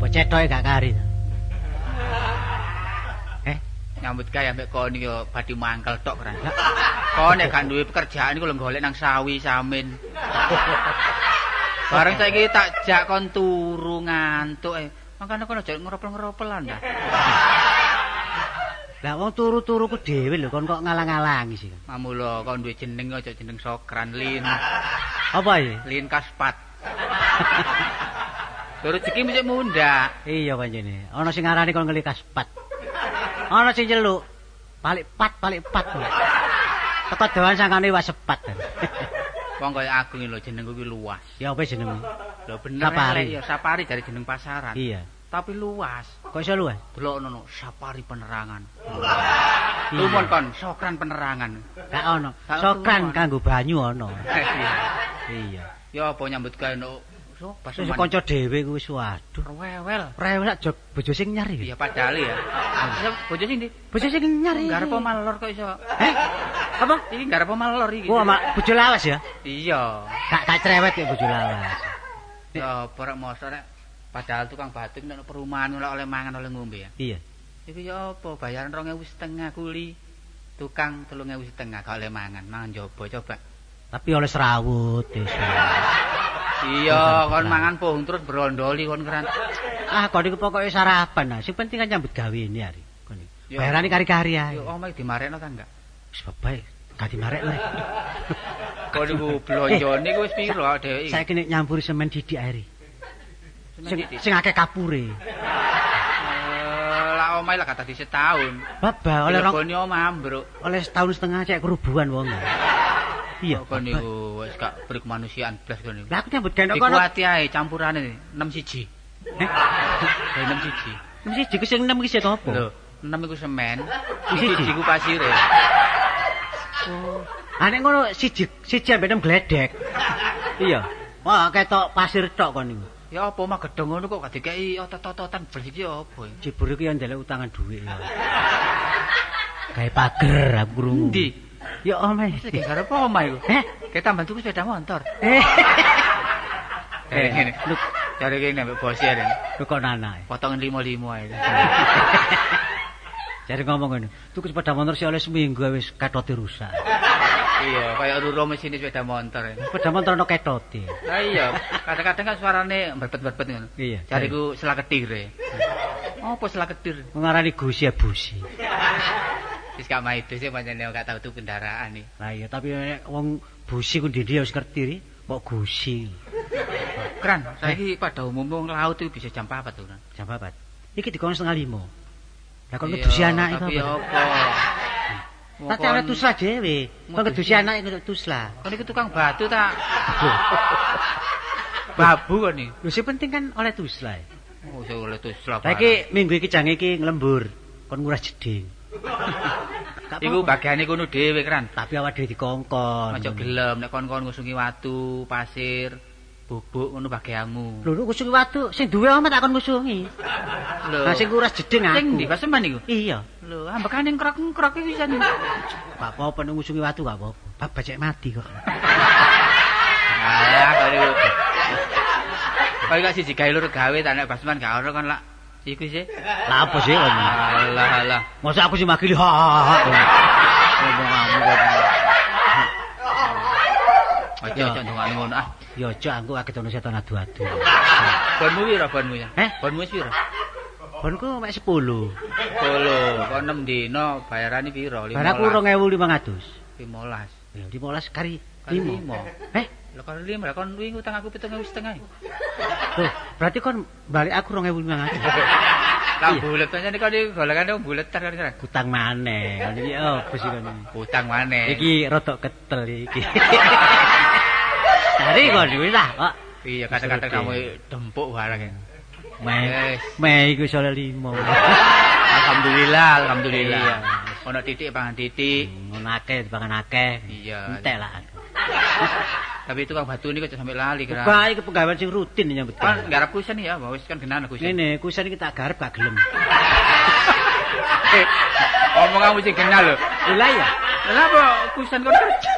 Kok cetoke gak kari. Nyambut gawe ambek kon iki yo badhe mangkel tok kan. Kon nek gak duwe pekerjaan iku lho golek nang sawi samin. Bareng saiki tak jak kon turu ngantuk makane kon aja ngeropel-ngeropelan ta. Lah wong turu-turu ku dhewe lho kon kok ngalang-alangi sih. Mamula kon duwe jeneng aja jeneng Sokran Lin. Apa iki? Lin Kaspat. Lho rezeki mesti mundhak. Iya pancene. Ana sing ngarani kon ngeli kaspat. Ana sing nyeluk balik pat. Teko dawan sangkane wis sepat. Wong kaya aku iki lho jenengku ki luas. Ya apa jenenge? Lho bener Sapari. Ya Sapari dari jeneng pasaran. Iya. Tapi luas. Kok iso luas? Delokno Sapari penerangan. Lumon kon Sokran penerangan. Gak ono. Sokran kanggo banyu ono. Iya. Ya apa nyambut gawe no pas Wis kanca dhewe ku wis waduh. Rewel jog bojo sing nyari. Iya padahal ya. Bojo sing ndi? Bojo sing nyari. Garep malor kok iso. Apa? Iki garep malor iki. Oh, bojo lawas ya? Iya. Gak cerewet ya bojo lawas. Ya, porok mosok nek padahal tukang batik nek perumahan oleh mangan oleh ngombe ya. Iya. Iki ya apa bayaran 2.500 kuli. Tukang 3.500 gak oleh mangan njaba coba. Tapi oleh serawut desa. Iya, kon mangan pohong terus berondoli kon keran. Kon iku pokoke sarapan nah. Sing penting kan nyambut gawe ini hari. Kon iki. Bayarane kari-kari ae. Yo omahe dimarekno ta enggak? Wis bae, gak dimarekno. Kon niku blonjone ku wis piro dhek iki? Saiki nek nyampuri semen didik ae. Sing akeh kapure. Lah omahe lah kata di setahun. Baba oleh rong omah ambruk. Oleh setahun setengah cek kerubuhan wong. Iya, kon niku wis gak beri kemanusiaan blas kon niku. Lah aku nyambut gawe kono. Dikuati ae campurane 6 6 6 ku sing 6 iki apa? Lho, 6 iku semen, 1 ku pasir. Oh. Nek ngono siji ambek 6 gledek. Iya. Wah, ketok pasir tok kon niku. Ya apa mah gedhong ngono kok gak dikeki otot-ototan blas iki apa? Jebur iki ya ndelok utangan dhuwit ya. Gawe pager aku krungu. Endi? Ya omae. Iki garep apa omah iku? Kita bantu sepeda motor. Ngene. Lho, cari kene mbek bos ya. Lho kok nanae. Potongan 5-5 ae. Jare ngomong ngene. Tuku sepeda motor sih oleh seminggu wis ketote rusak. Iya, kaya ruro mesin sepeda motor. Sepeda motor ono ketote. Lah iya, kadang-kadang kan suarane mbet-mbet ngono. Iya. Jariku selaketire. Apa selaketire? Ngarani gusi ya busi. Wis gak maido sih pancene gak tau tuku kendaraan iki. Lah iya, tapi wong busi ku ndi wis ngerti ri, kok gusi. Kran, saiki pada umumnya wong laut itu bisa jam 4 to, Kran. Jam 4. Iki dikon 4:30. Lah kok ngedusi anake tapi apa? Tapi ana tuslah dhewe. Kok ngedusi anake kok tuslah. Kon iki tukang batu ta? Babu kon iki. Lho sing penting kan oleh tuslah. Oh, sing oleh tuslah. Saiki minggu iki jang iki nglembur. Kon nguras jeding. Iku bagiane kono dhewe, Kran. Tapi awak dhewe dikongkon. Aja gelem nek kon-kon ngusungi watu, pasir, bubuk ngono bagianmu. Lho ngusungi watu, sing duwe omah tak kon ngusungi. Lho. Lah sing nguras jeding aku. Sing ndi Paseman iku? Iya. Lho, ambekane krok-krok iki pisan. Gak apa-apa nek ngusungi watu gak apa-apa. Bab cek mati kok. Alah, kok gak siji gawe lur gawe tak nek Paseman gak ono kon lak iku sih. Lah apa sih kon? Alah. Masa aku sih makili ha. Ngomong kamu kok. Aja ndongane ngono ah. Ya aja aku kaget ono setan adu-adu. Bonmu piro bonmu ya? Bonmu wis piro? Bonku mek 10. 10. Kok 6 dino bayarane piro? 15. Bayar aku 2.500. 15. Ya 15 kali 5. Lho karo 5 lah kon wingi utang aku 7.500. Tuh, berarti kon balik aku 2.500. Lah bulet pancen kok iki golekane bulet kan. Utang maneh. Kon iki opo sih kon iki? Utang maneh. Iki rodok ketel iki. Dari kon wis lah, Pak. Iya, kadang-kadang kamu dempuk barang. Mei iku iso 5. Alhamdulillah. Ono titik pangan titik. Ono akeh dipangan akeh. Iya. Entek lah. Tapi tukang batu ini kok sampai lali kira. Bae iki pegawai sing rutin nyambut. Kan garap kusen ya, wis kan genan kusen. Ngene, kusen iki tak garap gak gelem. Omong kamu sing kenal lho. Lah ya. Kenapa kusen kon kerja?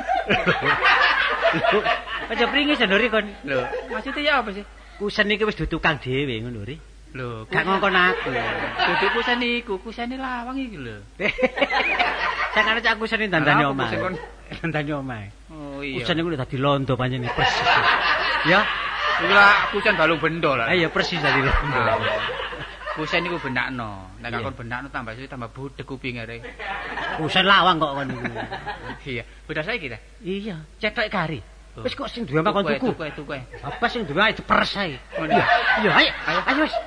Aja pringis ndori kon. Lho, maksudnya ya apa sih? Kusen iki wis tukang dhewe ngono ri. Lho, Gak ngongkon aku. duduk kusen iku, kusene lawang iki lho. Saya kan cak kusen dandane omah. Dandane omah. Oh iya. Kusen iku lho dadi londo pancen persis. Ya. Iku lah kusen balung bendo lah. Iya persis dadi londo. Kusen iku benakno. Nek kakon benakno tambah suwi tambah budhek kupinge rek. Kusen lawang kok kon iku. Iya, beda saiki ta? Iya, cetok kari. Wis kok sing duwe kon tuku. Tuku. Apa sing duwe ae diperes ae. Iya. Iya, ayo wis.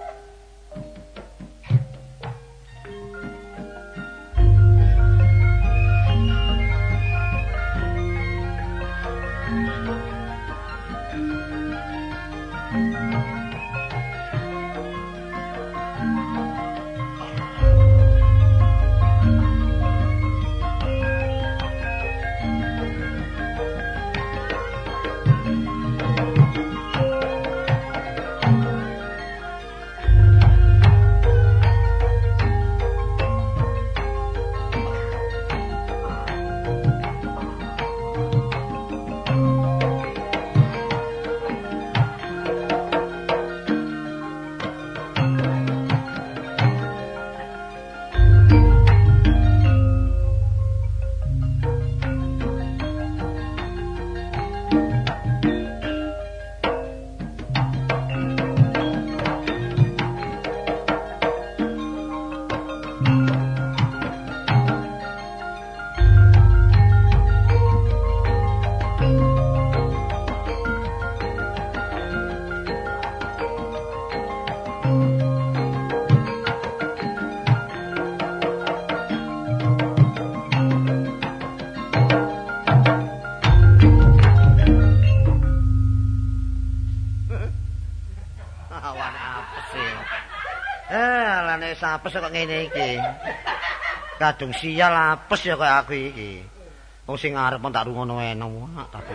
Apes kok ngene iki. Kadung sial apes ya kaya aku iki. Wong sing arep tak rungono enak tapi.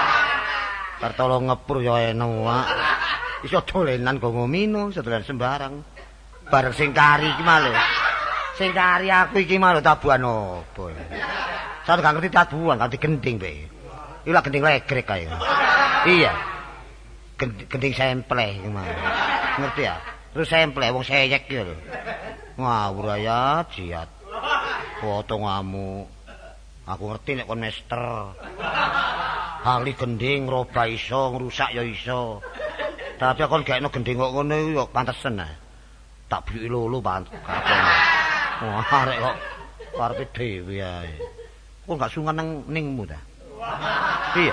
Bar tolong ngepur ya enak. Iso dolenan go ngomino, iso dolen sembarang. Bareng sing kari iki mah lho. Sing kari aku iki mah lho tabuhan opo. Saya gak ngerti tabuhan, ganti gending bae. Iki lah gending legrek kae. Iya. Gending sempleh iki mah. Ngerti ya? Terus sempleh wong seyek iki lho. Ngawur ya jiat. Foto ngamuk. Aku ngerti nek kon mester. Ahli gending roba iso, ngrusak ya iso. Tapi kon gekno gending kok ngono ya pantesen ah. Tak bluki lulu pantes. Wah, arek kok karepe dhewe ae. Kok gak sungan nang ningmu ta? Iya.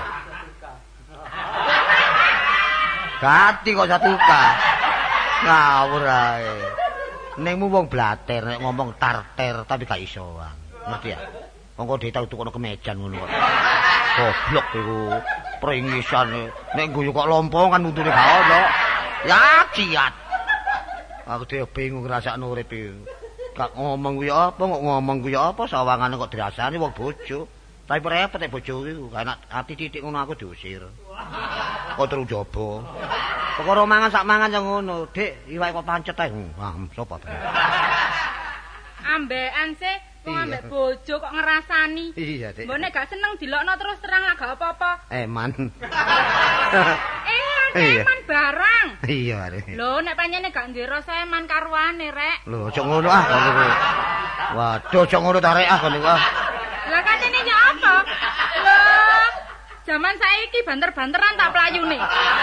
Ganti kok satuka. Ngawur ae. Ningmu wong blater nek ngomong tarter tapi gak iso. Ngerti ya? Wong kok dhewe tau tukono kemejan ngono kok. Goblok iku. Pringisan nek guyu kok lompongan untune gak ono. Ya ciat. Aku dhewe bingung ngrasakno urip iki. Gak ngomong kuwi apa, kok ngomong kuwi apa sawangane kok dirasani wong bojo. Tapi repot nek bojo iku, gak enak ati titik ngono aku diusir. Kok terus jaba. Perkara mangan sak mangan yang ngono, Dik, iwake kok pancet ae. Wah, sapa to? Ambekan sih, wong ambek bojo kok ngerasani. Iya, Dik. Mbok nek gak seneng dilokno terus terang lah gak apa-apa. Eman. Eman barang. Iya, Rek. Lho, nek pancene gak duwe rasa eman karuane, Rek. Lho, aja ngono ah kon niku. Waduh, aja ngono ta Rek ah kon niku. Lah katene ya apa? Lho, zaman saiki banter-banteran tak playune.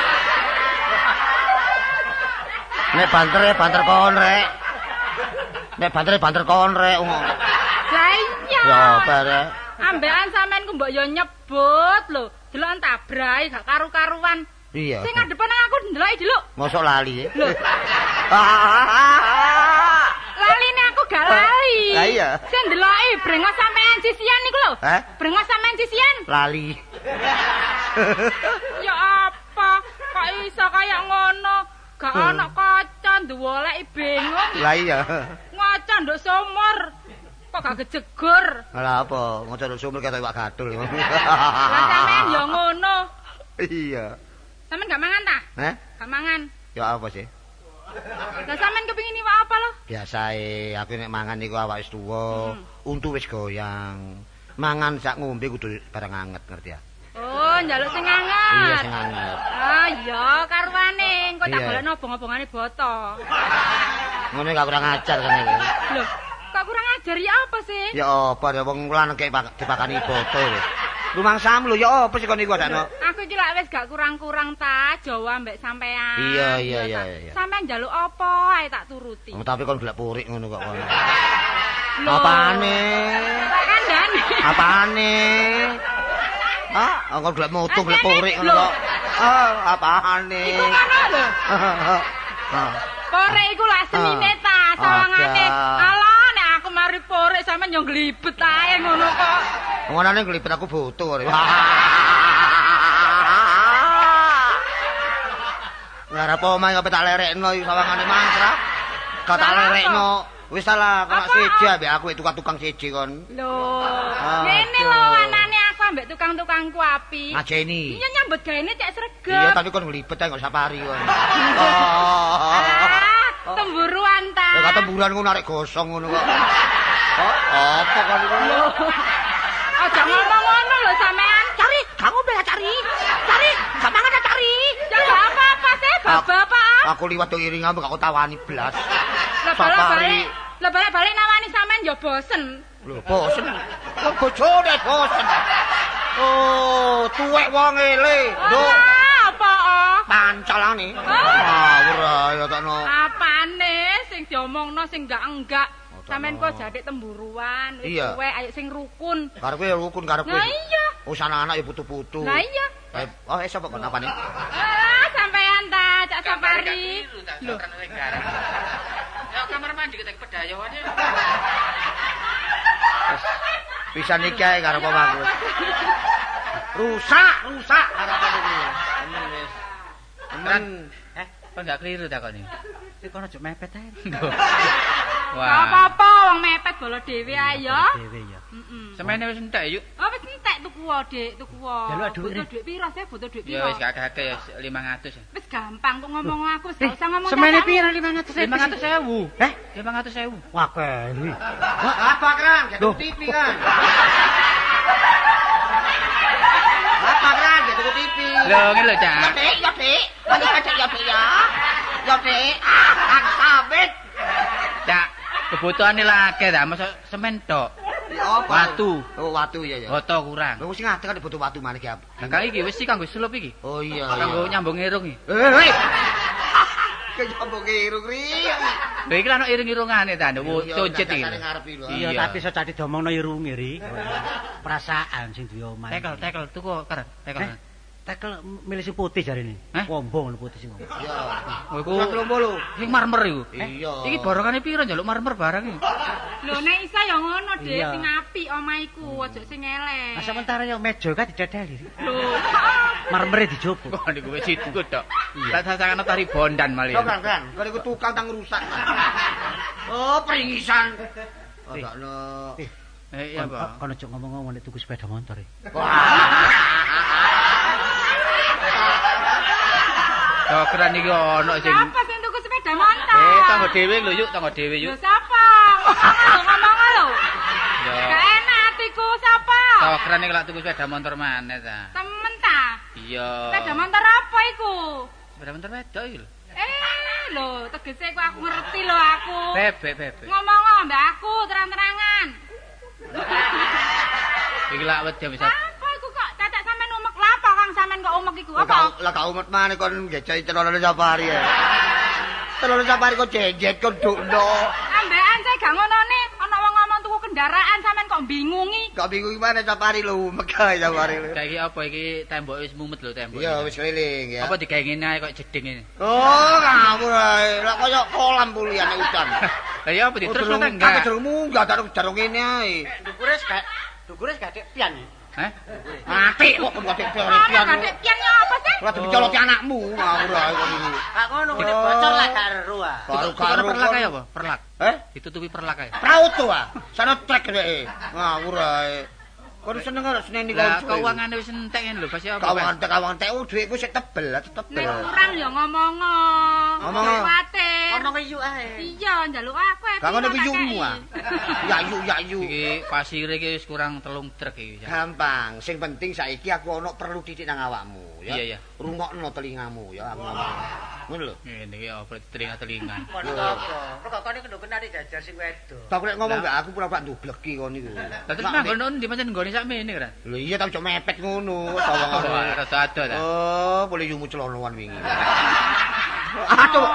Nek banter kon Rek. Nek banter kon Rek. Lah iya. Ya apa Rek? Ambekan sampean ku mbok yo nyebut lho. Delokan tabrai gak karu-karuan. Iya. Sing ngadepan nang aku ndeloki delok. Mosok lali. Lho. Laline aku gak lali. Lah iya. Sing ndeloki brengos sampean sisian niku lho. Hah? Brengos sampean sisian. Lali. Ya apa? Kok iso kaya ngono? Gak ana kaca nduwoleki bingung. Lah iya. Ngaca nduk sumur. Kok gak kejegur? Lah apa? Ngoco sumur ketok iwak gadul. Lah sampean ya ngono. Iya. Sampean gak mangan ta? Hah? Gak mangan. Ya apa sih? Lah sampean kepengin iwak apa lho? Biasae aku nek mangan niku awak wis tuwa, untu wis goyang. Mangan sak ngombe kudu barang anget, ngerti ya? Oh, njaluk sing anget. Iya sing anget. Ah, iya karuane engko engko tak golekno obong-obongane boto. Ngono gak kurang ajar kene iki. Lho, kok kurang ajar ya apa sih? Ya apa ya wong lanang kek dipakani boto lho. Rumangsamu lho ya apa sih kon iku adakno? Aku iki lak wis gak kurang-kurang ta Jawa mbek sampean. Iya. Sampean njaluk apa ae tak turuti. Oh, tapi kon gelek purik ngono kok kon. Lho. Apane? Tak kandhani. Apane? Ah, kon gelek moto gelek purik ngono kok. Ah, apane? Iku ngono lho. Porek iku lak senine ta, sawangane. Alah nek aku mari porek sampean yo glibet ae ngono kok. Ngonane glibet aku butuh kok. Ngarep omahe kok tak lerekno iki sawangane mangkrak. Gak tak lerekno. Wis salah kok siji ambek aku tukang siji kon. Lho, ngene lho anane aku ambek tukang-tukangku api. Ngajeni. Iya nyambut gaene cek sregep. Iya, tapi kon nglibet ae kok sapari kon. Temburuan ta. Ya kata temburuan ngono arek gosong ngono kok. Apa kon iku? Aja ngomong ngono lho sampean. Cari, kamu bela cari. Cari, sampean ada cari. Ya gak apa-apa sih, bapak. Aku liwat tuh iring ambek aku tawani blas. Lah balik-balik nawani sampean ya bosen. Lho, bosen. Kok bojone bosen. Oh, tuwek wong ele. Nduk. Apa? Pancalane. Ngawur ya takno. Apane sing diomongno sing enggak. Sampeyan kok jadek temburuan, wis tuwek ayo sing rukun. Karepku ya rukun karepku. Lah iya. Wis anak-anak ya putu-putu. Lah iya. Oh, sapa kon apane? Sampeyan ta, Cak Sapari. Lho, ya kamar mandi ketek pedayoane. Bisa nikah karo omahku. Rusak harapan iki. Temen. Kok enggak keliru ta kok iki? Iki kono aja mepet ae. Wah. Apa-apa wong mepet bolo dhewe ae ya. Dhewe ya. Semene wis entek yuk. Oh wis entek tuku wae, Dik, tuku wae. Jaluk dhuwit. Butuh dhuwit piro sih? Butuh dhuwit piro? Ya wis gak akeh ya 500. Wis gampang kok ngomong aku, wis gak usah ngomong. Semene piro 500.000? 500.000. 500.000. Wah, keli. Apa Kran? Tuku TV kan. Apa Kran? Tuku TV. Lho, ngene lho, Cak. Ya, Dik. Mari kacak ya, Dik ya. Ya, Dik. Kang sabit. Cak, kebutuhane lah akeh ta, masa semen tok. Watu. Oh, watu ya. Boto kurang. Lho sing ngadeg kan butuh watu maneh iki. Lah iki wis iki kanggo slup iki. Oh iya. Kanggo nyambung irung iki. Hei. Kenyambung irung ri. Lho iki ana irung-irungane ta, concet iki. Iya, tapi iso cati diomongno irunge ri. Perasaan sing duwe omah. Tekel tuku keren, tekel. Tekel milih sing putih jarine. Wombong putih sing. Iya. Oh iku 30. Sing marmer iku. Iya. Iki borongane piro njaluk marmer barang iki? Lho nek isa ya ngono, Dik, sing apik omah iku, aja sing elek. Nah, sementara yo meja kan didadali. Lho, marmere dijopo. Kok niku wis itu tok. Lah sasangan tari bondan malih. Oh, kan. Kok iku tukang tang rusak. Oh, pringisan. Odakno. Iya, Pak. Kono aja ngomong-ngomong nek tuku sepeda motor e. Kok keren iki ono sing siapa sing tuku sepeda motor? tanggo dhewe lho yuk, tanggo dhewe Lho yuk. sapa? Ngomong lho. Ya. Gak enak atiku sapa? Kok keren iki lak tuku sepeda motor maneh ta. Temen ta? Iya. Sepeda motor apa iku? Sepeda motor wedok iki lho. Lho, tegese ku aku ngerti lho aku. Bebek. Ngomong mbak aku terang-terangan. Iki lak wedok bisa. Apa iku kok cacat sampean umek lha apa Kang sampean kok umek iku? Apa? Lah gak umet maneh kon ngejai celana safari ya. Celana safari kok jejet kon ndukno. Ambekan saya gak ngono ne, ana wong ngomong tuku kendaraan sampean kok bingungi. Gak bingung mana safari lho, megah safari lho. Kayak iki apa iki tembok wis mumet lho tembok. Iya, wis keliling ya. Apa digawe ngene ae kok jeding ngene. Oh, ngawur ae. Lah koyo kolam puliane udan. Lah ya apa diterusno ta Aku enggak? durung munggah jarung ngene ae. Dukure gak pian. Heh? Mati kok gadek pian. Gadek piannya apa sih? Ora dicoloti anakmu, ngawur ae kok iki. Gak ngono kene bocor lah karo ah. Karo-karo perlak ae apa? Perlak. Ditutupi perlak ae. Prauto ah. Sana trek dhek. Ngawur ae. Kok seneng karo seneni Lah kok. keuangane wis entek ngene lho, pasti apa? Kawan tek dhuwitku sik tebel, Nek tebel. kurang ya ngomong. Ngomong. Kuwatir. Ngomong iyu ae. Iya, njaluk aku Gak ngono ku yukmu ah. Ya yu. Iki pasire iki wis kurang 3 truk iki. Gampang, sing penting saiki aku ono perlu titik nang awakmu ya. Iya. Rungokno telingamu ya aku ngomong. Ngono lho. Ngene iki apa telinga-telingan. Kok kene kudu kenali jajar sing wedok. Tak nek ngomong mbak aku pura-pura ndubleki kon niku. Lah terus manggon ndi pancen nggone sakmene kan? Lho iya tapi cok mepet ngono sawangane. Rada ado ta. Oh, boleh yumu celonoan wingi. Aduh.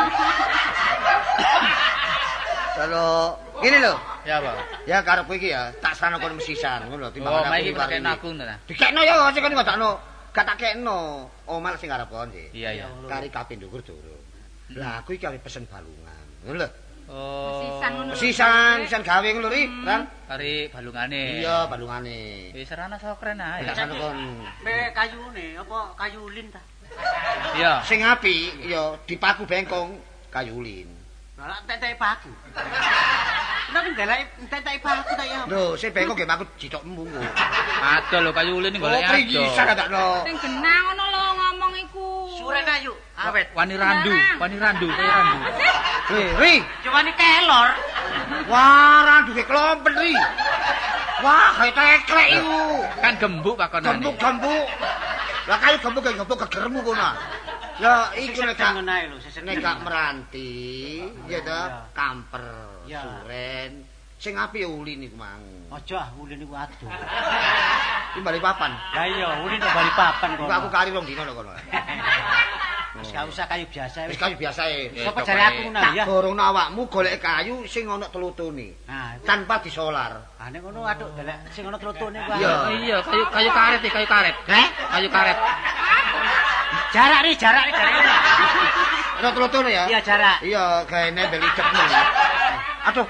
Kalau gini lho. Ya, Pak. Ya karepku iki ya, tak serana kon mesisan ngono Oh, iki pakai aku ta. Dikekno ya sing kon ngodakno. Gak tak kekno. Omal sing arep kon sih. Iya, iya. Kari kape ndukur durung. Lah aku iki awe pesen balungan. Ngono lho. Oh. Sisan ngono. Sisan gawe ngono ri, Bang. Kari balungane. Iya, balungane. Wis serana sok keren ae. Tak sana kon. Mek kayune apa kayu ulin ta? Iya. Sing apik ya dipaku bengkong kayu ulin. Lah entek paku. Nek ndelok entek paku ta ya. Lho, sing bengkong nggih maku jitok embungku. Ado lho kayu ulin golek ado. Oh, pringgisan takno. Sing genah ngono lho ngomong iku. Suren ayu. Awet. Wani randu. Ri. Cuman kelor. Wah, randu ke klompet ri. Wah, kayak teklek iku. Kan gembuk pakonane. Gembuk. Lah kayu gembuk kegermu kono. Ya iku nek gak ngono ae lho, sesene nek meranti, ya ta, kamper, Ya. suren. Sing apik ya ulin iku mang. Aja ulin iku aduh. Iki bali papan. Lah iya, ulin kok bali papan kok. Kok aku kari rong dino lho kono. Wis gak usah kayu biasa Wis wis. kayu biasa e. Sapa jare aku ngono Tak ya. gorongno awakmu golek kayu sing ana telutune. Nah, Tanpa disolar. ah nek ngono atuk delek sing ana tlutune ku. Iya. Iya, kayu karet iki, kayu karet. Kayu karet. Jarak nih. Ana telutune ya? Iya, jarak. Iya, gawe nembel idepmu. Aduh,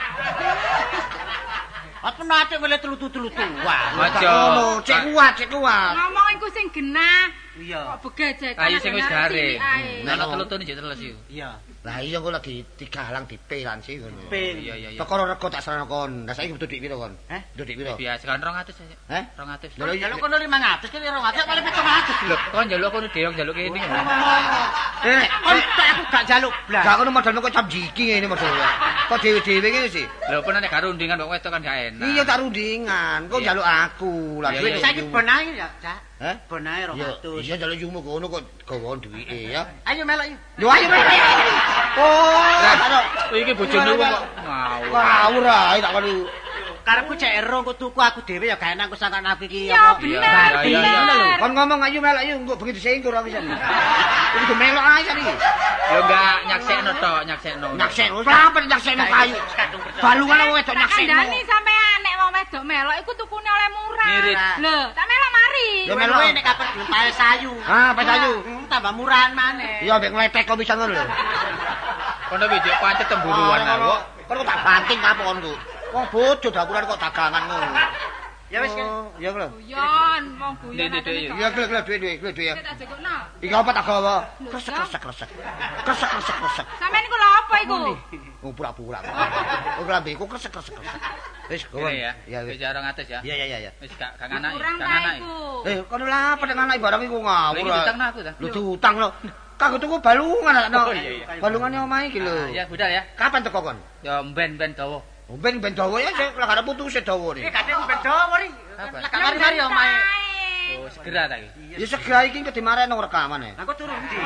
Apa nate wele tlutu-tlutu. Wah, Aja. ngono, cek kuat. Ngomong iku sing genah. iya. Kok begejek. Kayu sing wis garing. Nah, Ana telutune jek teles iku. Iya. Lah iya kok lagi digalang dipelan sih ngono. Ping. Iya. Perkara rego tak sarana kon. Lah saiki butuh dik piro kon? Heh? Butuh dik piro? Biasa kan 200 aja. Heh? 200. Lho, Jaluk kono 500 kene 200 paling 700 lho. Kon njaluk kono dhewe njaluk kene. Nek, Kon tak aku gak jaluk blas. gak ngono modalmu kok cap jiki ngene modal. Kok dhewe-dhewe ngene sih. Lho pun nek karo undingan kok wedok kan gak enak. Iya tak rundingan. Kok Iya. njaluk aku. Lah Iya, duit iya. Saiki ben ae ya, Cak. Heh? Ben ae Iya, 200. iya njaluk yumu kono kok gawa duwike ya. Ayo melok yuk. Yo ayo. Oh, aduh. Iki bojone kok ngawur. Ngawur ae tak kono. Karepku cek ero kok tuku aku dhewe ya gak enak kok sangkan aku iki Ya apa. bener, Iya, iya, bener. Kon ngomong ayo melok yuk, engko bengi disengkur aku jan. Iki melok ae jan iki. Yo enggak nyaksekno tok, nyaksekno. Nyaksekno, kenapa nyaksekno kayu? Balungan wong wedok nyaksekno. Kandhani sampean nek wong wedok melok iku tukune oleh murah. Ngirit. Lho, tak melok mari. Ya melok. Kowe nek kapan gelem pae sayu. Ah, pae sayu. Tambah murahan maneh. Iya, mbek ngletek kok bisa ngono lho. Kono video pancet temburuan kok. Kon tak banting kapon ku. Wong bojo dapuran kok dagangan ngono. Ya wis kan. Ya lho. Guyon, wong guyon. Nek, nek, Iya, glek duit ya. Tak jekokno. Iki apa tak gawa? Lho, Kresek. Sampean iku lho apa iku? Oh, pura-pura. Oh, lambeku kresek. Wis, gawa. Ngene ya. Ya Wis wis. 200 ya. Iya. Wis gak anak, Kurang gak ta anak. iku. Kono lah pedeng anak barang iku ngawur. Iki ditangno aku ta. Lho diutang lho. Kanggo tuku balungan no. Oh, iya. Balungane omahe iki lho. Ya budal ya. Kapan teko kon? Ya ben dawa. Ben dawa ya sing lak arep putuse dawa Iki ni. kadang beda mari. Apa? Lah kamari-mari omahe. Oh, segera ta iki. Ya segera iki kedimaren nang rekaman e. Aku turun ndi.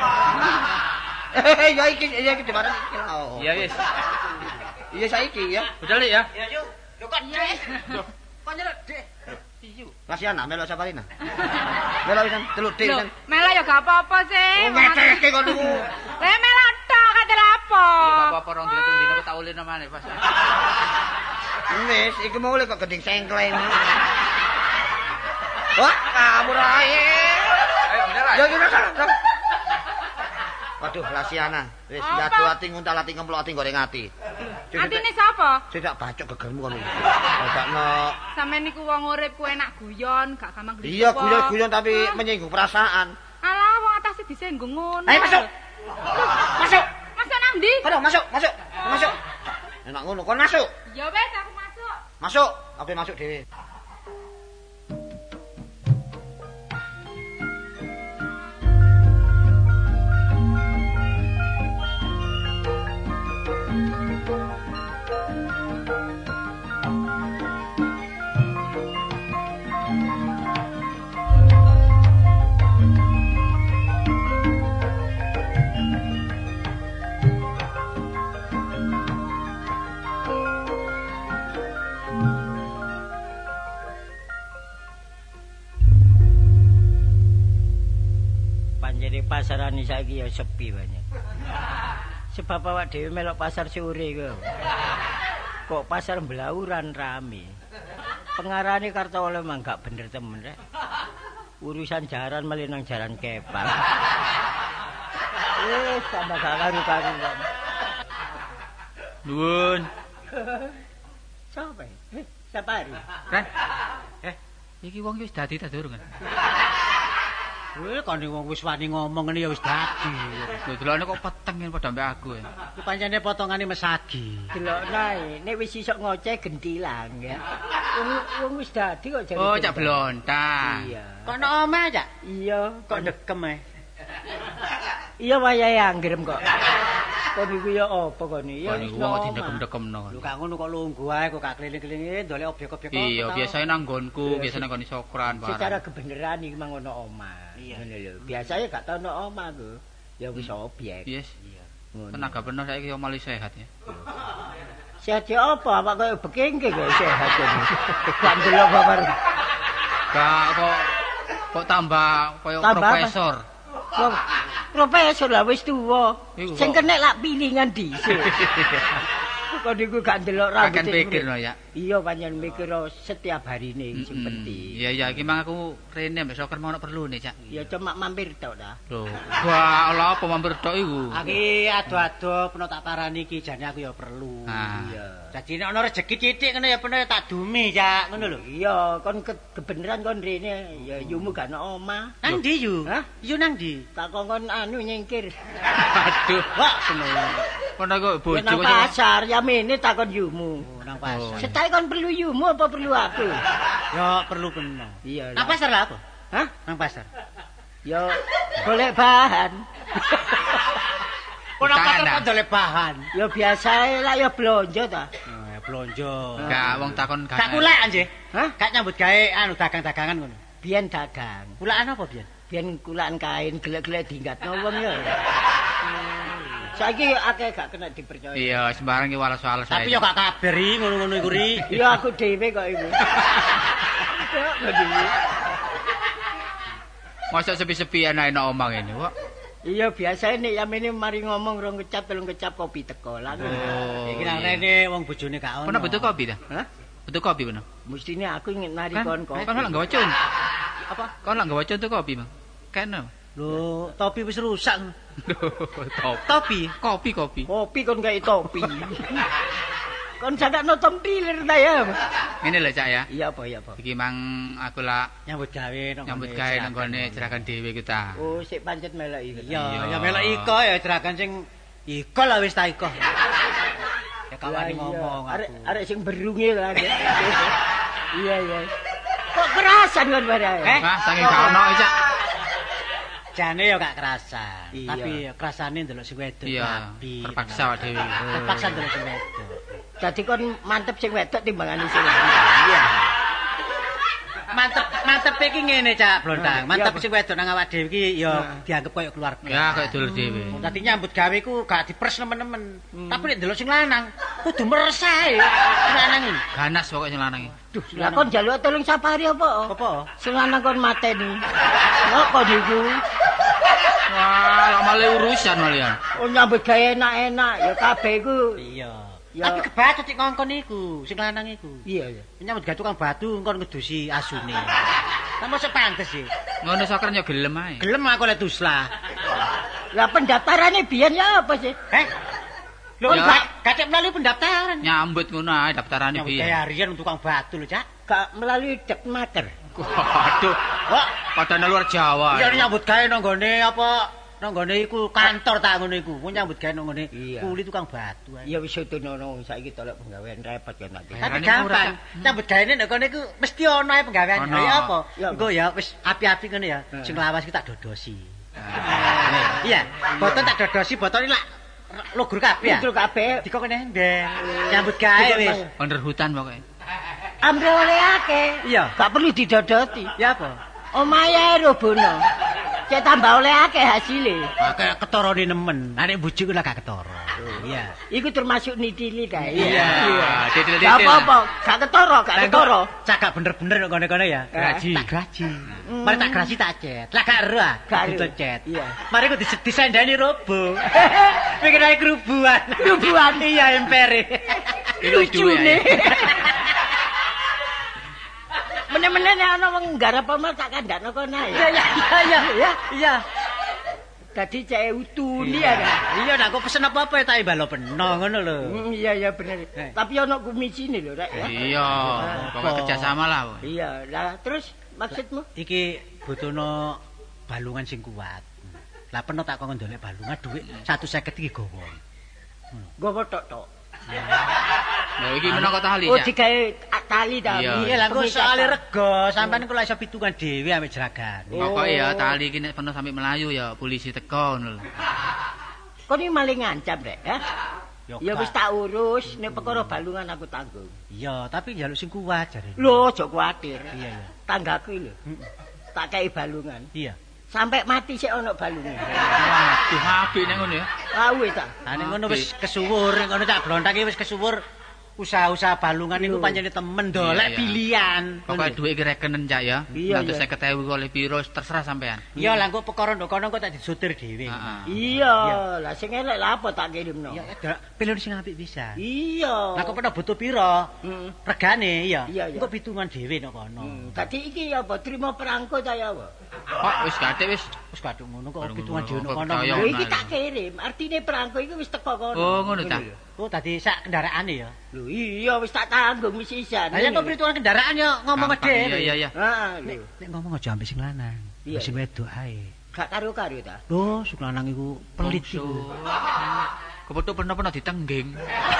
Ya iki dimaren iki. Oh. Iya wis. Iya saiki ya. Budal ya. Ya yuk. Lho kok Dek? Kok nyeluk Dek? Iyo. Kasihan melok saparina. Melok pisan, teluk dik Lho, pisan. melok ya gak apa-apa sih. Oh, ngeceke kon niku. Lah melok tok kate lha apa? Ya apa-apa rong dina tunggu dina tak ulin maneh pas. Wis, iki mau kok gending sengkleng. Wah, kabur ae. Ayo budal lah. Ya kita. Waduh, Lasiana. Wis Apa? jatuh ati nguntal ati ngemplok ati goreng ati. Atine sapa? Tidak bacok gegermu kono. Dadakno. Sampeyan niku wong urip ku enak guyon, gak gampang grisik. Iya, guyon-guyon tapi menyinggung perasaan. Alah, wong atase disenggung ngono. Ayo masuk. Masuk. Masuk nang ndi? Aduh, masuk. Enak ngono, kon masuk. Ya wis aku masuk. Masuk. Aku masuk dhewe. saiki ya sepi banyak. Sebab awak dhewe melok pasar sore kok pasar Blauran rame. Pengarane Kartawala memang gak bener temen rek. Urusan jaran malah nang jaran Kepang. Tambah gak karu-karuan. Nuwun. Sapa? Sapari. Ren. Iki wong wis dadi ta durung? Kon wong wis wani ngomong ngene ya wis dadi. Dodelane kok peteng yen padha mbek aku. Iki pancene potongane mesagi. Delok nae, nek wis iso ngoceh gentilang ya. Wong wis dadi kok jare. Oh, cak blonta. Iya. Kok nek omah, Cak? Iya, Kok dekem iya wayahe anggrem kok. Kok niku ya apa kok ni? Ya wis wong didekem-dekemno. Lho gak ngono kok lungguh ae kok gak keliling-kelingi ndolek obyek-obyek kok. Iya, biasane nang nggonku, biasane nang sokran barang. Secara kebenaran iki mang ono omah. Ngene lho. Biasane gak tau ono omah ku. Ya wis obyek. Yes. Iya. Tenaga penuh saiki yo malah sehat ya. Sehat ya apa? Awak koyo bekengke kok sehat ini. Gak ndelok babar. Gak kok tambah koyo profesor. Profesor lah wis tuwa. Iku Sing kok. kena lak pilingan dhisik. Kok niku gak ndelok rambut. Akan pikir no ya. Iya pancen mikir setiap harine sing penting. Iya iki mang aku rene mbek soker mau perlu nih, Cak. Ya cuma mampir tok ta. Lho, wah lha apa mampir tok iku? Aki ado-ado peno tak parani iki jane aku ya perlu. Ah. Iya. Dadi nek ana rejeki titik ngene ya peno tak dumi, Cak, ngono lho. Iya, kon kebeneran kon rene ya yumu gak ono omah. Nang ndi yu? Hah? Yu nang ndi? Tak kongkon anu nyingkir. Aduh, Wah, seneng. kono kok bojo Ya nang kok. pasar, ya mene takon yumu. Oh, nang pasar. Setai kon perlu yumu apa perlu aku? Ya perlu peno. Iya. Nang pasar lah aku. Hah? Nang pasar. Ya golek bahan. Kok nang pasar Tangan, kok ndolek bahan. Ya biasae lah ya blonjo ta. Oh, ya blonjo. Gak wong takon Gak kulek anjir. Hah? Gak nyambut gawe anu dagang-dagangan ngono. Biyen dagang. Kulaan apa biyen? Biyen kulaan kain gelek-gelek dinggatno wong ya. Saiki akeh gak kena dipercaya. Iya, sembarang iki walas-walas ae. Tapi ya gak kaberi ngono-ngono iku ri. Iya aku dhewe kok iku. Masa sepi-sepian ae nang omah ngene, kok. Iya biasane nek yamene mari ngomong rong kecap telung kecap kopi teko lah. Iki nang rene wong bojone gak ono. Kono butuh kopi ta? Hah? Butuh kopi kono. Mestine aku ingin nari kon kopi. Kon lak nggawa cun. Apa? Kon lak nggawa cun tuh kopi, Bang. Kene. Lho, topi wis rusak. Topi, kopi. Kopi kon gawe topi. Kon sakno tempilir ta ya. Ngene lho, Cak ya. Iya apa ya apa. Iki mang aku lak Nyambut gawe nang nyambut gawe nang gone jeragan dhewe ku ta. Oh sik pancet melok iki. Iya, ya melok iko ya jeragan sing iko lah wis ta iko. Ya kawani ngomong aku. Arek sing berunge lah. Iya. Kok kerasan kon bareng? Wah, saking gak ono, Cak. Jane ya gak kerasa. Iya. Tapi ya kerasane ndelok sing wedok. Iya, rapi. terpaksa dhewe. Terpaksa ndelok sing wedok. Dadi kon mantep sing wedok timbangane sing lanang. Iya. Mantep iki ngene, Cak Blontang. Mantep Iya. sing wedok nang awak dhewe iki ya dianggep koyo keluarga. Ya, kayak dulur dhewe. Dadi nyambut gawe ku gak dipres nemen-nemen. Tapi nek ndelok sing lanang, kudu meres ae. Sing lanang iki. Ganas pokoke sing lanang iki. Duh, Lah kon njaluk tolong sapari apa? apa? Sing lanang kon mateni. Ngopo niku? Wah, lak malah urusan malian. Oh nyambut gawe enak-enak ya kabeh iku. Iya. Ya. Tapi kebacut iki ngongkon iku, sing lanang iku. Iya. Nyambut gawe tukang batu engkon ngedusi asune. Lah mosok pantes sih. Ngono soker yo gelem ae. Gelem aku lek duslah. Lah pendaftarannya biyen ya apa sih? Lho, Ya. gak melalui pendaftaran. Nyambut ngono ae daftarane Nyambut piye. gawe harian tukang batu lho, Cak. Gak melalui Depmaker. Waduh. Kok Padahal luar Jawa. iya nyambut gawe nang gone apa? Nang gone iku kantor tak ngono iku. Ku nyambut gawe nang gone Iya. kuli tukang batu ae. Ya wis sedono saiki tolek penggawean repot ya nanti. Tapi Herane gampang. murah, Nyambut gawe nang gone iku mesti ono ae penggawean. Ono. Ya apa? Ya, Engko ya wis api-api ngene ya. Heeh. Sing lawas ki tak dodosi. Iya, botol tak dodosi, botol lak lugur kabeh ya. Itu kabeh Dikok kene ndek. Nyambut gawe wis. Under hutan pokoke. ambil oleh akeh. Iya. Gak perlu didodoti. Ya apa? Omahe robono. Cek tambah oleh akeh hasile. Akeh ketorone nemen. Nek bojoku lah gak ketara. Iya. Iku termasuk nitili ta. Iya. Titil-titil. Gak apa-apa, gak ketara. Cagak bener-bener kok ngene-ngene ya. Graji. Tak graji. Mari tak graji tak cet. Lah gak ero ah. Gitu cet. Iya. Mari ku disendani robo. Mikir ae kerubuan. Iya empere. Lucune. Mene-mene nek ana wong nggarap apa tak kandakno kono ya. Iya. Dadi cek utuni ya. Iya nek kok pesen apa-apa tak balo peno ngono lho. Iya bener. Tapi ana kumisine lho rek ya. Iya, pokoknya kerjasama lah. Iya, lah terus maksudmu? Iki butuhno balungan sing kuat. Lah peno tak kok ndolek balungan dhuwit 150 iki gowo. Gowo tok. Lah iki menapa tali, Oh, Cak? digawe tali ta. Iya lah kok soalé rego, sampean kok iso pitungan dhewe ambek jeragan. Pokoke ya tali iki nek peno sampe melayu ya polisi teko ngono lho. Kok iki maling ngancam rek, ya? Ya wis tak urus, nek perkara balungan aku tanggung. Iya, tapi njaluk sing kuat jare. Lho, aja kuwatir. Iya. Tanggaku lho. Tak kei balungan. Iya. Sampai mati sik ana balungan. Waduh, apik nek ngono ya. Wis ta. Lah nek ngono wis kesuwur, ngono cak blontak iki wis kesuwur. Usaha-usaha balungan niku pancene temen dolek pilihan. Pokoke dhuwit iki rekenen Cak ya. Iya, 150.000 oleh piro terserah sampean. Iya lah kok perkara ndok kono kok tak disutir dhewe. Iya, lah sing elek lah apa tak kirimno. Iya, pilih sing apik bisa. Iya. Lah kok pernah butuh piro? Regane iya. Iya. Engko pitungan dhewe nek kono. Dadi iki apa trimo perangko ta ya apa? Kok wis gathik wis. Wis kadung ngono kok pitungan dhewe nek kono. Percaya. Lho iki tak kirim, artine perangko iki wis teko kono. Oh, ngono ta. Oh, tadi sak kendaraane ya. Lho iya wis tak tanggung wis sisan. Lah ya kok perhitungan kendaraan ya ngomong dhewe. Iya. Heeh, lho. Nek ngomong aja ambek sing lanang. Iya. Sing wedok ae. Gak karo-karo ta. Loh, sing lanang iku pelit iku. Kepethuk pernah ditengging.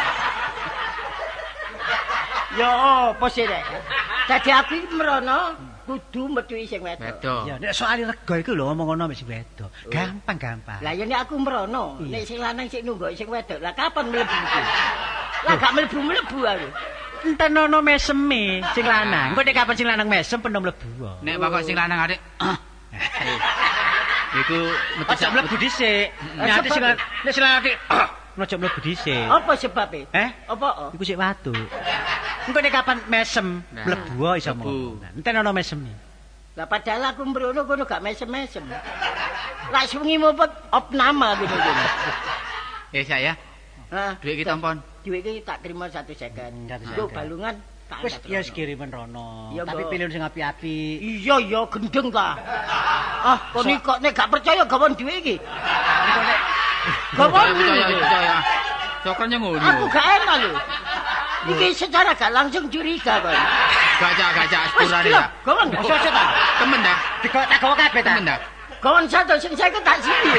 Ya apa sih rek? Dadi aku iki merono kudu metuhi sing wedok. Ya nek soal rego iku lho ngomong ngono ambek sing wedok. Gampang. Lah ya nek aku merono, nek sing lanang sik nunggu sing wedok. Lah kapan mlebu? Lah gak mlebu aku. Enten ono meseme sing lanang. Engko nek kapan sing lanang mesem peno mlebu. Nek pokok sing lanang adik iku metu Aja mlebu dhisik. Nek sing lanang adik ojo mlebu dhisik. Apa sebabe? Apa? Iku sik watu. Engko nek kapan mesem mlebu iso ngomong. Enten ono meseme. Lah padahal aku mrono kono gak mesem-mesem. Lah sungi mopet opnama gitu. saya. Hah? Duit kita ampun. Duit iki tak terima 150. Nggo balungan tak Wis ya kirimen rono. Ya, Tapi Mbok. pilih sing apik-apik. Iya gendeng ta. Kok nek gak percaya gawon duit iki. Gawon Percaya. Sokrenya ngono. Aku gak enak lho. Iki secara gak langsung curiga kan. Gajah sepurane ya. Gawon aja ta. Temen dah. Dikok tak gawa kabeh ta. Temen dah. Gawon satu sing saya tak sini.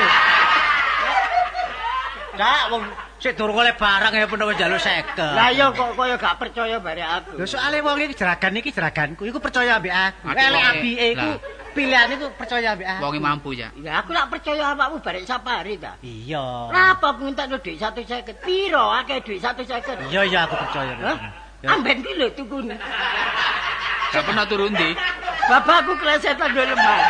Dak wong sik durung oleh barang ya peno njaluk 50. Lah iya kok koyo gak percaya bare aku. Lho soalé wong iki jeragan iki jeraganku, iku percaya ambek aku. Aduh, Elek wonge. abike iku pilihan iku percaya ambek aku. Wonge mampu ya. Ya aku nak percaya awakmu barek sapari ta. Iya. Kenapa aku minta duit 150? Piro akeh duit 150? Iya aku percaya. Hah? Amben iki lho tukune. Gak pernah turun di. Bapakku klesetan do lemah.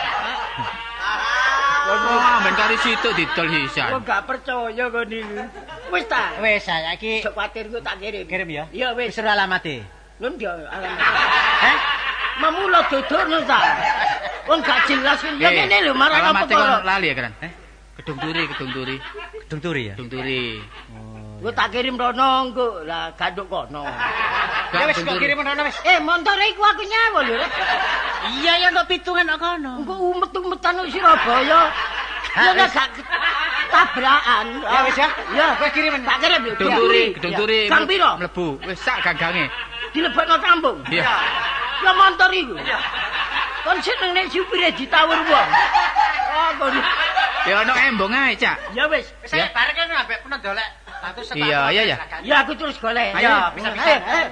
Oh, ben kari situ didol hisan. Kok gak percaya kok niku. Wis ta? Wis saiki Sok kuatir ku tak kirim. kirim ya. Iya wis. Wis ora alamate. Nun dia alamat. Hah? Mamula dodorno ta. Wong gak jelas ya ngene lho marang apa Alamatnya kok. kon lali ya kan? Gedung Turi. Gedung Turi ya. Gedung Turi. Gua tak kirim rono engko. Lah ganduk kono. Ya wis kok kirim rono wis. Montore iku aku nyawa lho. Iya ya kok pitungan kok kono. Engko umet-umetan nang Surabaya. Ya nek gak tabrakan. Ya wis ya. Ya, Wis kirimen. tak kirim lho. Gedung Turi. Kang piro? Mlebu. Wis sak gagange. Dilebokno kampung. Iya. Ya montor iku. Kon seneng nek supire ditawur wong. Kon. Ya ono embong ae, Cak. Ya wis. Saya bareng kan ambek peno dolek. Iya. Ya aku terus golek. Ayo, bisa. Ayo.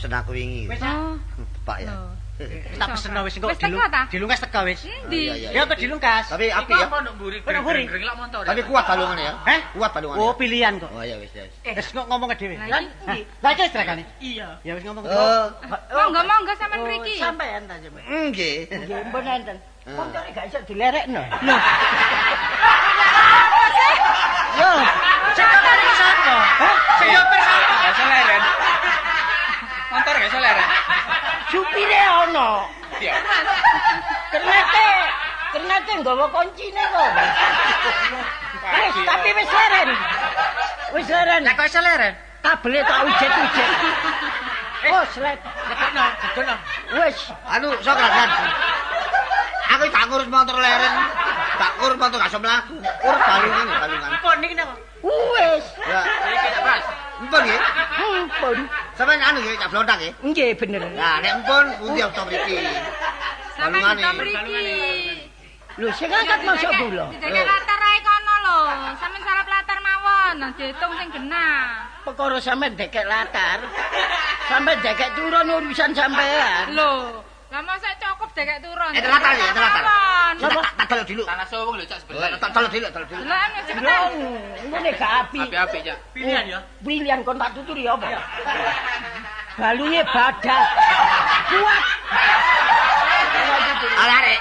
pesen aku wingi. Wis Oh. Pak ya. tak peseno wis engko Wis teko ta? dilungkas teko wis. Endi? Iya, Ya apa dilungkas? Tapi api ya. Apa nduk mburi Kok mburi? greng lak motor. Tapi kuat balungane ya. Heh? Kuat balungane. Oh, pilihan kok. Oh ya wis ya. Wis kok ngomong ke dhewe. Lah Lan iki. lah iki strekane. Iya. Ya wis ngomong. Oh, Monggo sampean mriki. Sampean ta sampean. nggih. Nggih, mbon enten. Montore gak iso dilerekno. Lho. Yo, sing kok sapa? Hah? Sing nyopir sapa? Gak iso leren. Motor gak iso leren. Supire ono. Iya. Kernate nggawa kuncine kok. Wis tapi wis leren. Wis leren. Lah kok iso leren? Kabele tak ujet-ujet. Oh, slep. Gedono. Wis. Anu sok kan. Aku tak ngurus motor leren. Tak ngurus motor gak iso mlaku. Urus balungan. Pun niki napa? Wis. Ya. Iki tak Pras. Empun nggih. Pun. Sampeyan anu nggih tak blontak nggih. Nggih bener. Nah, nek empun pundi aku mriki. Sampeyan kita mriki. Lho sing angkat masuk kula. Dene latar ae kono lho. Sampeyan sarap latar mawon, nang diitung sing genah. Perkara sampean dekek latar. Sampeyan dekek turun urusan sampean. Lho, lah mosok cukup dekek turun. Latar ya, latar. Napa? Tak delok dulu. Tanah sowung lho cak sebelah. Tak delok dulu. Lah cepetan. Ngene gak api. Api-api cak. Pilihan ya. Pilihan kon tak tuturi apa? Balunge badak. Kuat. Arek.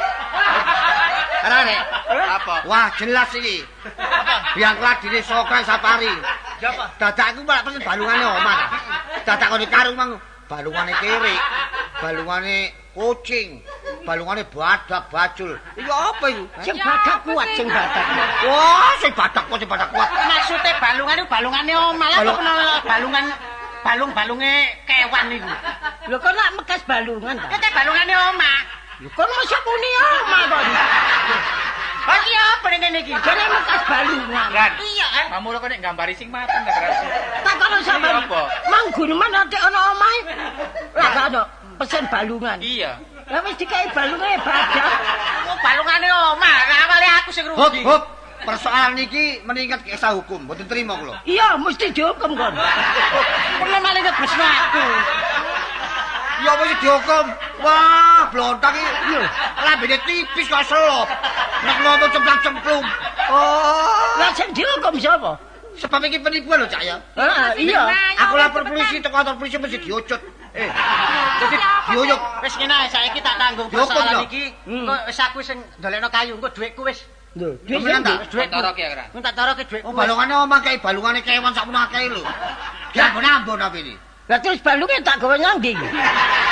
Apa? Wah, jelas iki. Biang kladine Sokra Sapari. Siapa? Dadak aku malah pesen balungane omah. Dadak kok karung mang balungane kiri. Balungane kucing. Balungane badak bajul. Iku apa iku? Sing badak kuat, sing badak. Wah, sing badak kuat. Maksude balungane omah lah kok balunge kewan niku. Lho kok nak mekas balungan ta? Kete balungane omah. Lho kok masuk muni omah kok. Oh iki apa ning iki? Jane mekas balungan. Iya kan? Mamu kok nek gambari sing mateng ta Pras. Tak kono sampean. Apa? Mang guneman ate ana omahe. Lah gak ono pesen balungan. Iya. Lah wis dikai balunge badak. Oh balungane omah, awale aku sing rugi. Hop. Persoalan iki meningkat ke hukum, mboten trima kula. Iya, mesti dihukum kon. Perlu malah ngebesno aku. Ya wis dihukum. Wah, blontak iki. Lambene tipis kok selop. Nek ngomong cemplak-cemplung. Oh, Lah sing dihukum sapa? sebab iki penipuan lho, Cak ya. Iya. Aku lapor polisi, teko kantor polisi mesti diucut. Jadi diuyuk. Wis ngene ae saiki tak tanggung Dihukum, persoalan yo. iki. Engko wis aku sing ndolekno kayu, engko dhuwitku wis. Lho, Kemudian tak? Dhuwitku. Motor ki ora. Engko tak taroke dhuwitku. Oh, balungane omah kae balungane kewan sakmono akeh lho. Diambon-ambon apa ini? Lah terus balunge tak gawe nyang ndi?